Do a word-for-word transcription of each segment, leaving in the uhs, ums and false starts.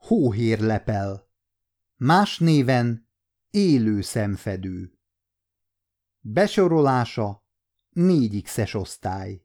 Hóhérlepel. Más néven élő szemfedő. Besorolása négy X-es osztály.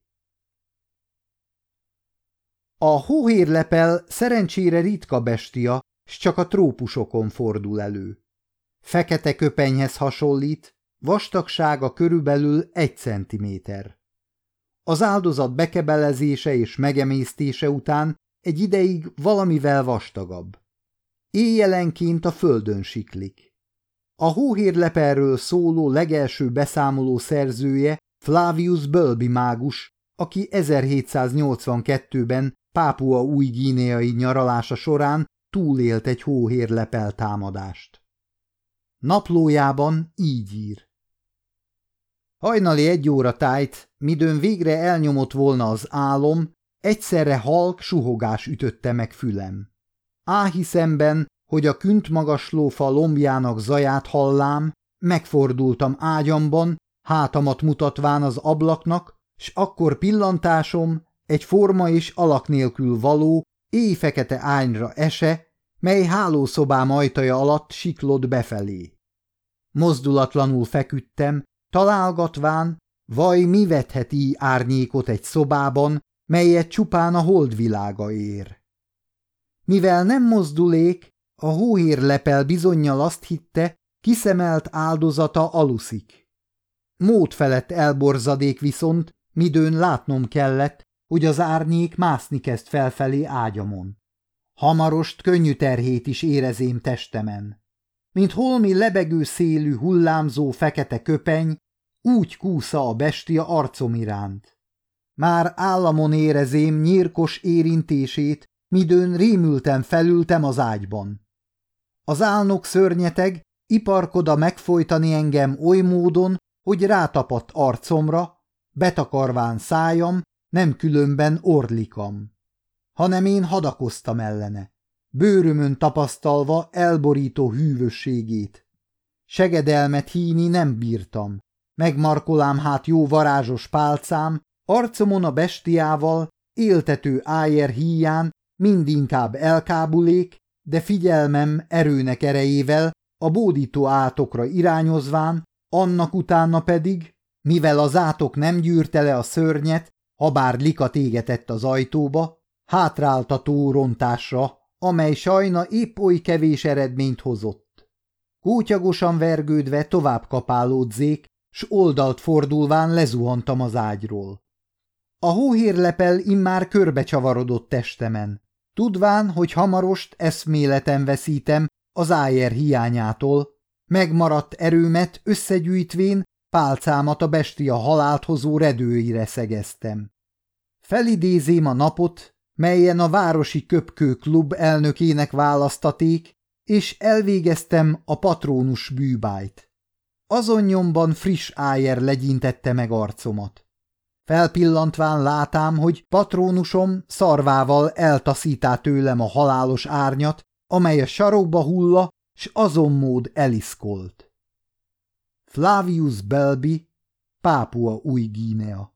A hóhérlepel szerencsére ritka bestia, s csak a trópusokon fordul elő. Fekete köpenyhez hasonlít, vastagsága körülbelül egy centiméter. Az áldozat bekebelezése és megemésztése után egy ideig valamivel vastagabb. Éjjelenként a földön siklik. A hóhérlepelről szóló legelső beszámoló szerzője Flavius Bölbi mágus, aki ezerhétszáznyolcvankettőben Pápua új-guineai nyaralása során túlélt egy hóhérlepel támadást. Naplójában így ír. Hajnali egy óra tájt, midőn végre elnyomott volna az álom, egyszerre halk suhogás ütötte meg fülem. Áhiszemben, hogy a küntmagaslófa lombjának zaját hallám, megfordultam ágyamban, hátamat mutatván az ablaknak, s akkor pillantásom egy forma és alak nélkül való, éjfekete ányra ese, mely hálószobám ajtaja alatt siklott befelé. Mozdulatlanul feküdtem, találgatván, vaj mi vetheti árnyékot egy szobában, melyet csupán a holdvilága ér. Mivel nem mozdulék, a hóhérlepel bizonnyal azt hitte, kiszemelt áldozata aluszik. Mód felett elborzadék viszont, midőn látnom kellett, hogy az árnyék mászni kezd felfelé ágyamon. Hamarost könnyű terhét is érezém testemen. Mint holmi lebegő szélű hullámzó fekete köpeny, úgy kúsza a bestia arcom iránt. Már államon érezém nyírkos érintését, midőn rémülten felültem az ágyban. Az álnok szörnyeteg iparkoda megfojtani engem oly módon, hogy rátapadt arcomra, betakarván szájam, nem különben orlikam, hanem én hadakoztam ellene, bőrömön tapasztalva elborító hűvösségét. Segedelmet híni nem bírtam, megmarkolám hát jó varázsos pálcám, arcomon a bestiával, éltető ájer híján mindinkább elkábulék, de figyelmem erőnek erejével a bódító átokra irányozván, annak utána pedig, mivel az átok nem gyűrte le a szörnyet, habár likat égetett az ajtóba, hátráltató rontásra, amely sajna épp oly kevés eredményt hozott. Kótyagosan vergődve tovább kapálódzék, s oldalt fordulván lezuhantam az ágyról. A hóhérlepel immár körbecsavarodott testemen, tudván, hogy hamarost eszméleten veszítem az ájer hiányától, megmaradt erőmet összegyűjtvén pálcámat a bestia halált hozó redőire szegeztem. Felidézém a napot, melyen a városi köpkő klub elnökének választaték, és elvégeztem a patrónus bűbájt. Azon nyomban friss ájer legyintette meg arcomat. Felpillantván látám, hogy patrónusom szarvával eltaszítá tőlem a halálos árnyat, amely a sarokba hulla, s azon mód eliszkolt. Flavius Bölbi, Pápua új-Guinea.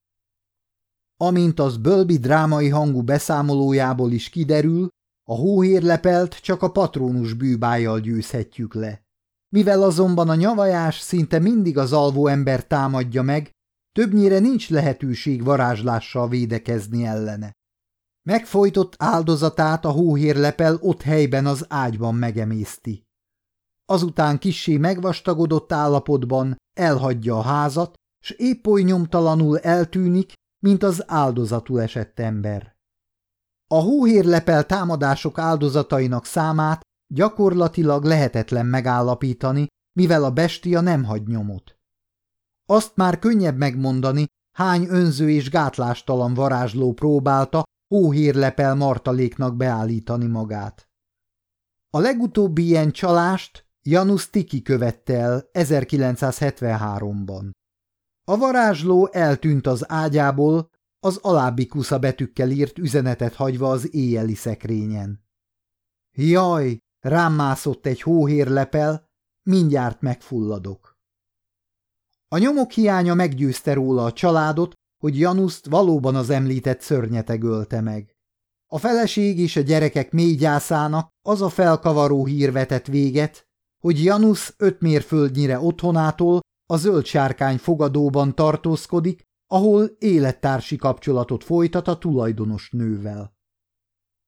Amint az Bölbi drámai hangú beszámolójából is kiderül, a hóhérlepelt csak a patrónus bűbájjal győzhetjük le. Mivel azonban a nyavajás szinte mindig az alvó ember támadja meg, többnyire nincs lehetőség varázslással védekezni ellene. Megfojtott áldozatát a hóhérlepel ott helyben az ágyban megemészti. Azután kissé megvastagodott állapotban elhagyja a házat, s épp oly nyomtalanul eltűnik, mint az áldozatul esett ember. A hóhérlepel támadások áldozatainak számát gyakorlatilag lehetetlen megállapítani, mivel a bestia nem hagy nyomot. Azt már könnyebb megmondani, hány önző és gátlástalan varázsló próbálta hóhérlepel martaléknak beállítani magát. A legutóbbi ilyen csalást Janusz Tiki követte el ezerkilencszázhetvenháromban. A varázsló eltűnt az ágyából, az alábbi kusza betűkkel írt üzenetet hagyva az éjjeli szekrényen. Jaj, rám mászott egy hóhérlepel, mindjárt megfulladok. A nyomok hiánya meggyőzte róla a családot, hogy Januszt valóban az említett szörnyeteg ölte meg. A feleség és a gyerekek mély gyászának az a felkavaró hír vetett véget, hogy Janusz öt mérföldnyire otthonától a Zöld Sárkány fogadóban tartózkodik, ahol élettársi kapcsolatot folytat a tulajdonos nővel.